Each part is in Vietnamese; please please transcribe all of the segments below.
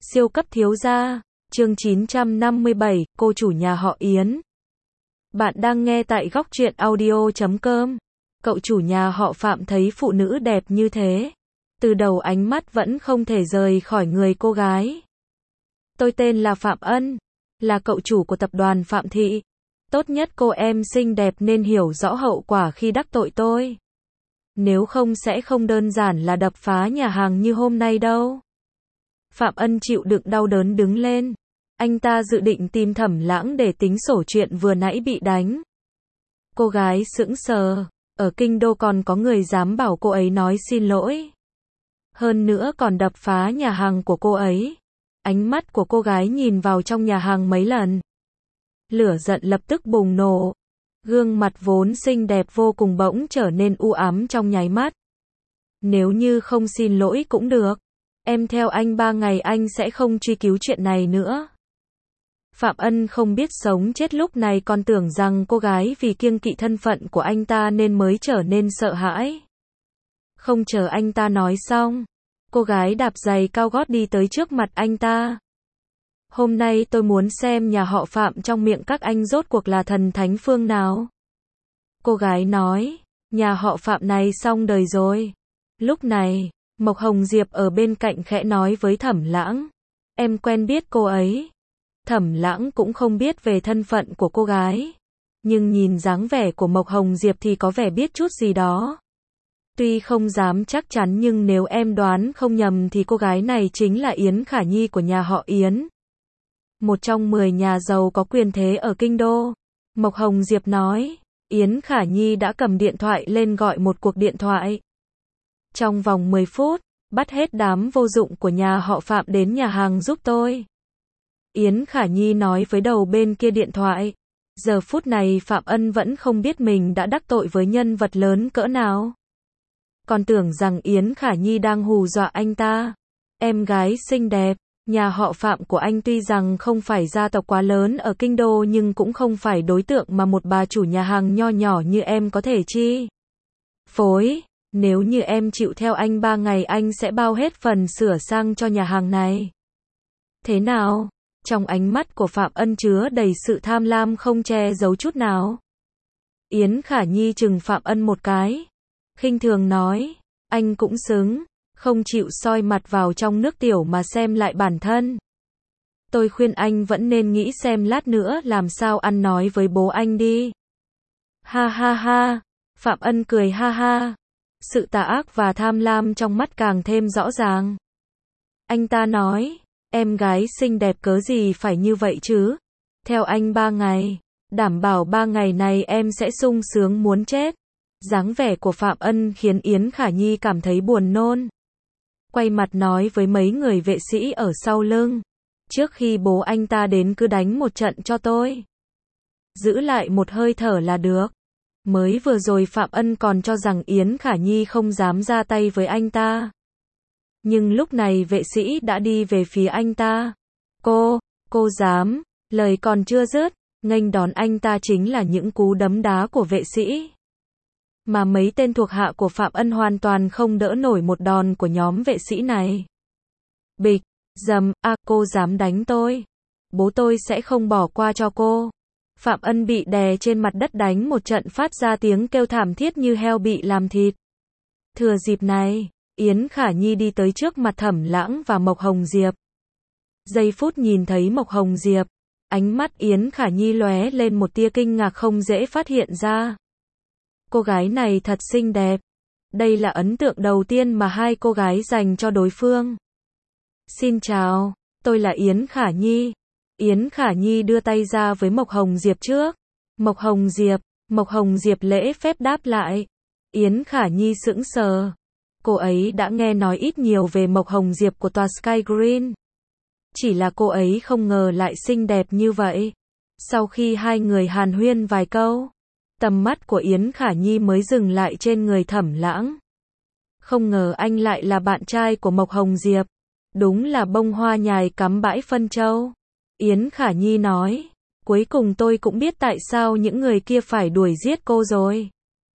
Siêu cấp thiếu gia, chương 957, cô chủ nhà họ Yến. Bạn đang nghe tại góc truyện audio.com. Cậu chủ nhà họ Phạm thấy phụ nữ đẹp như thế. Từ đầu ánh mắt vẫn không thể rời khỏi người cô gái. Tôi tên là Phạm Ân, là cậu chủ của tập đoàn Phạm Thị. Tốt nhất cô em xinh đẹp nên hiểu rõ hậu quả khi đắc tội tôi. Nếu không sẽ không đơn giản là đập phá nhà hàng như hôm nay đâu. Phạm Ân chịu đựng đau đớn đứng lên. Anh ta dự định tìm Thẩm Lãng để tính sổ chuyện vừa nãy bị đánh. Cô gái sững sờ. Ở kinh đô còn có người dám bảo cô ấy nói xin lỗi. Hơn nữa còn đập phá nhà hàng của cô ấy. Ánh mắt của cô gái nhìn vào trong nhà hàng mấy lần. Lửa giận lập tức bùng nổ. Gương mặt vốn xinh đẹp vô cùng bỗng trở nên u ám trong nháy mắt. Nếu như không xin lỗi cũng được. Em theo anh 3 ngày anh sẽ không truy cứu chuyện này nữa. Phạm Ân không biết sống chết lúc này còn tưởng rằng cô gái vì kiêng kỵ thân phận của anh ta nên mới trở nên sợ hãi. Không chờ anh ta nói xong, cô gái đạp giày cao gót đi tới trước mặt anh ta. Hôm nay tôi muốn xem nhà họ Phạm trong miệng các anh rốt cuộc là thần thánh phương nào. Cô gái nói, nhà họ Phạm này xong đời rồi. Lúc này, Mộc Hồng Diệp ở bên cạnh khẽ nói với Thẩm Lãng. Em quen biết cô ấy. Thẩm Lãng cũng không biết về thân phận của cô gái. Nhưng nhìn dáng vẻ của Mộc Hồng Diệp thì có vẻ biết chút gì đó. Tuy không dám chắc chắn nhưng nếu em đoán không nhầm thì cô gái này chính là Yến Khả Nhi của nhà họ Yến. Một trong 10 nhà giàu có quyền thế ở kinh đô. Mộc Hồng Diệp nói, Yến Khả Nhi đã cầm điện thoại lên gọi một cuộc điện thoại. Trong vòng 10 phút, bắt hết đám vô dụng của nhà họ Phạm đến nhà hàng giúp tôi. Yến Khả Nhi nói với đầu bên kia điện thoại. Giờ phút này Phạm Ân vẫn không biết mình đã đắc tội với nhân vật lớn cỡ nào. Còn tưởng rằng Yến Khả Nhi đang hù dọa anh ta. Em gái xinh đẹp, nhà họ Phạm của anh tuy rằng không phải gia tộc quá lớn ở kinh đô nhưng cũng không phải đối tượng mà một bà chủ nhà hàng nho nhỏ như em có thể chi phối. Nếu như em chịu theo anh 3 ngày anh sẽ bao hết phần sửa sang cho nhà hàng này. Thế nào? Trong ánh mắt của Phạm Ân chứa đầy sự tham lam không che giấu chút nào. Yến Khả Nhi chừng Phạm Ân một cái. Khinh thường nói, anh cũng xứng, không chịu soi mặt vào trong nước tiểu mà xem lại bản thân. Tôi khuyên anh vẫn nên nghĩ xem lát nữa làm sao ăn nói với bố anh đi. Ha ha ha, Phạm Ân cười ha ha. Sự tà ác và tham lam trong mắt càng thêm rõ ràng. Anh ta nói, em gái xinh đẹp cớ gì phải như vậy chứ? Theo anh 3 ngày, đảm bảo 3 ngày này em sẽ sung sướng muốn chết. Dáng vẻ của Phạm Ân khiến Yến Khả Nhi cảm thấy buồn nôn. Quay mặt nói với mấy người vệ sĩ ở sau lưng. Trước khi bố anh ta đến cứ đánh một trận cho tôi. Giữ lại một hơi thở là được. Mới vừa rồi Phạm Ân còn cho rằng Yến Khả Nhi không dám ra tay với anh ta. Nhưng lúc này vệ sĩ đã đi về phía anh ta. Cô dám, lời còn chưa dứt, nghênh đón anh ta chính là những cú đấm đá của vệ sĩ. Mà mấy tên thuộc hạ của Phạm Ân hoàn toàn không đỡ nổi một đòn của nhóm vệ sĩ này. Bịch, dầm, cô dám đánh tôi. Bố tôi sẽ không bỏ qua cho cô. Phạm Ân bị đè trên mặt đất đánh một trận phát ra tiếng kêu thảm thiết như heo bị làm thịt. Thừa dịp này, Yến Khả Nhi đi tới trước mặt Thẩm Lãng và Mộc Hồng Diệp. Giây phút nhìn thấy Mộc Hồng Diệp, ánh mắt Yến Khả Nhi lóe lên một tia kinh ngạc không dễ phát hiện ra. Cô gái này thật xinh đẹp. Đây là ấn tượng đầu tiên mà hai cô gái dành cho đối phương. Xin chào, tôi là Yến Khả Nhi. Yến Khả Nhi đưa tay ra với Mộc Hồng Diệp trước. Mộc Hồng Diệp lễ phép đáp lại. Yến Khả Nhi sững sờ. Cô ấy đã nghe nói ít nhiều về Mộc Hồng Diệp của tòa Sky Green. Chỉ là cô ấy không ngờ lại xinh đẹp như vậy. Sau khi hai người hàn huyên vài câu, tầm mắt của Yến Khả Nhi mới dừng lại trên người Thẩm Lãng. Không ngờ anh lại là bạn trai của Mộc Hồng Diệp. Đúng là bông hoa nhài cắm bãi phân châu. Yến Khả Nhi nói, cuối cùng tôi cũng biết tại sao những người kia phải đuổi giết cô rồi.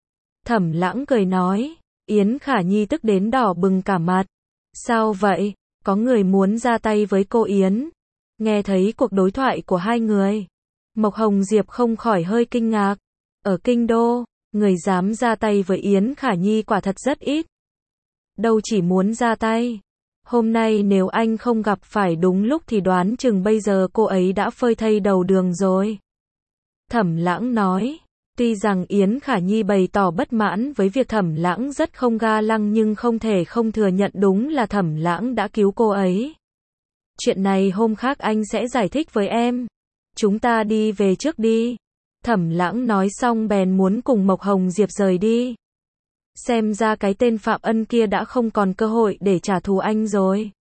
Thẩm Lãng cười nói, Yến Khả Nhi tức đến đỏ bừng cả mặt. Sao vậy? có người muốn ra tay với cô Yến. Nghe thấy cuộc đối thoại của hai người, Mộc Hồng Diệp không khỏi hơi kinh ngạc. Ở kinh đô, người dám ra tay với Yến Khả Nhi quả thật rất ít. Đâu chỉ muốn ra tay. Hôm nay nếu anh không gặp phải đúng lúc thì đoán chừng bây giờ cô ấy đã phơi thây đầu đường rồi. Thẩm Lãng nói. Tuy rằng Yến Khả Nhi bày tỏ bất mãn với việc Thẩm Lãng rất không ga lăng nhưng không thể không thừa nhận đúng là Thẩm Lãng đã cứu cô ấy. Chuyện này hôm khác anh sẽ giải thích với em. Chúng ta đi về trước đi. Thẩm Lãng nói xong bèn muốn cùng Mộc Hồng Diệp rời đi. Xem ra cái tên Phạm Ân kia đã không còn cơ hội để trả thù anh rồi.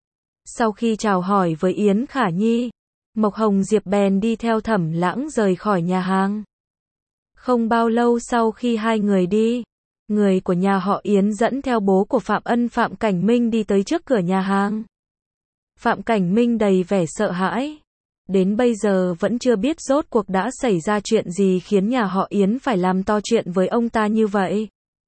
Sau khi chào hỏi với Yến Khả Nhi, Mộc Hồng Diệp bèn đi theo Thẩm Lãng rời khỏi nhà hàng. Không bao lâu sau khi hai người đi, người của nhà họ Yến dẫn theo bố của Phạm Ân Phạm Cảnh Minh đi tới trước cửa nhà hàng. Phạm Cảnh Minh đầy vẻ sợ hãi. Đến bây giờ vẫn chưa biết rốt cuộc đã xảy ra chuyện gì khiến nhà họ Yến phải làm to chuyện với ông ta như vậy.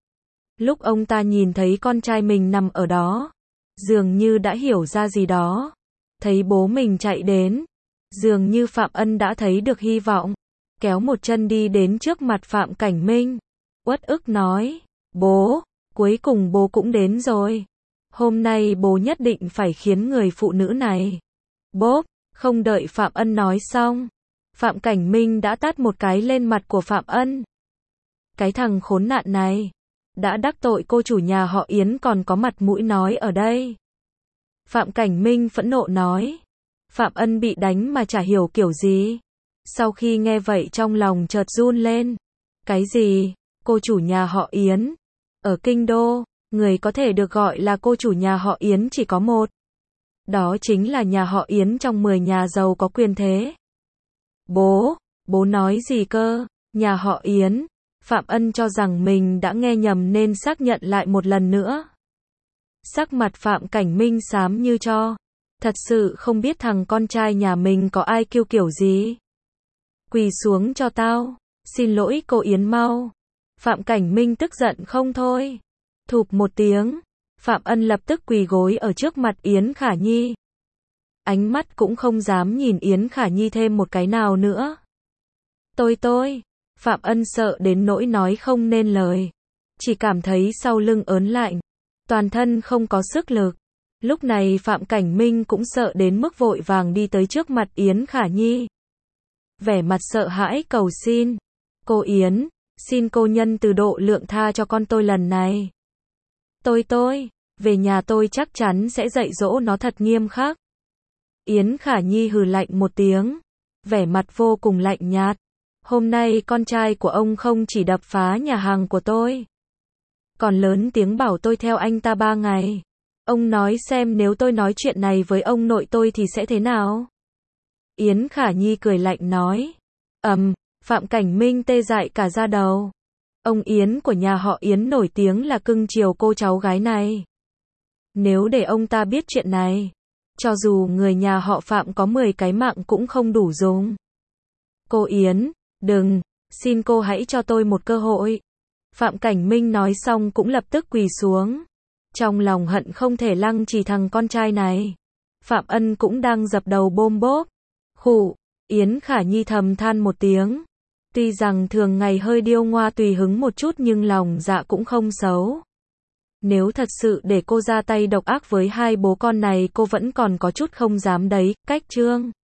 Lúc ông ta nhìn thấy con trai mình nằm ở đó, dường như đã hiểu ra gì đó. Thấy bố mình chạy đến, dường như Phạm Ân đã thấy được hy vọng, kéo một chân đi đến trước mặt Phạm Cảnh Minh. Uất ức nói, bố, cuối cùng bố cũng đến rồi. Hôm nay bố nhất định phải khiến người phụ nữ này. Bốp, không đợi Phạm Ân nói xong, Phạm Cảnh Minh đã tát một cái lên mặt của Phạm Ân. Cái thằng khốn nạn này, đã đắc tội cô chủ nhà họ Yến còn có mặt mũi nói ở đây. Phạm Cảnh Minh phẫn nộ nói. Phạm Ân bị đánh mà chả hiểu kiểu gì. Sau khi nghe vậy trong lòng chợt run lên. Cái gì? Cô chủ nhà họ Yến? Ở kinh đô, người có thể được gọi là cô chủ nhà họ Yến chỉ có một. Đó chính là nhà họ Yến trong 10 nhà giàu có quyền thế. Bố nói gì cơ? Nhà họ Yến? Phạm Ân cho rằng mình đã nghe nhầm nên xác nhận lại một lần nữa. Sắc mặt Phạm Cảnh Minh xám như tro. Thật sự không biết thằng con trai nhà mình có ai kiêu kiểu gì. Quỳ xuống cho tao. Xin lỗi cô Yến mau. Phạm Cảnh Minh tức giận không thôi. Thụp một tiếng. Phạm Ân lập tức quỳ gối ở trước mặt Yến Khả Nhi. Ánh mắt cũng không dám nhìn Yến Khả Nhi thêm một cái nào nữa. Tôi. Phạm Ân sợ đến nỗi nói không nên lời. Chỉ cảm thấy sau lưng ớn lạnh. Toàn thân không có sức lực. Lúc này Phạm Cảnh Minh cũng sợ đến mức vội vàng đi tới trước mặt Yến Khả Nhi. Vẻ mặt sợ hãi cầu xin. Cô Yến, xin cô nhân từ độ lượng tha cho con tôi lần này. Tôi, về nhà tôi chắc chắn sẽ dạy dỗ nó thật nghiêm khắc. Yến Khả Nhi hừ lạnh một tiếng. Vẻ mặt vô cùng lạnh nhạt. Hôm nay con trai của ông không chỉ đập phá nhà hàng của tôi, còn lớn tiếng bảo tôi theo anh ta 3 ngày. Ông nói xem nếu tôi nói chuyện này với ông nội tôi thì sẽ thế nào? Yến Khả Nhi cười lạnh nói. Phạm Cảnh Minh tê dại cả da đầu. Ông Yến của nhà họ Yến nổi tiếng là cưng chiều cô cháu gái này. Nếu để ông ta biết chuyện này, cho dù người nhà họ Phạm có 10 cái mạng cũng không đủ dùng. Cô Yến, đừng, xin cô hãy cho tôi một cơ hội. Phạm Cảnh Minh nói xong cũng lập tức quỳ xuống. Trong lòng hận không thể lăng trì thằng con trai này. Phạm Ân cũng đang dập đầu bôm bốp. Khụ, Yến Khả Nhi thầm than một tiếng. Tuy rằng thường ngày hơi điêu ngoa tùy hứng một chút nhưng lòng dạ cũng không xấu. Nếu thật sự để cô ra tay độc ác với hai bố con này cô vẫn còn có chút không dám đấy. Cách chương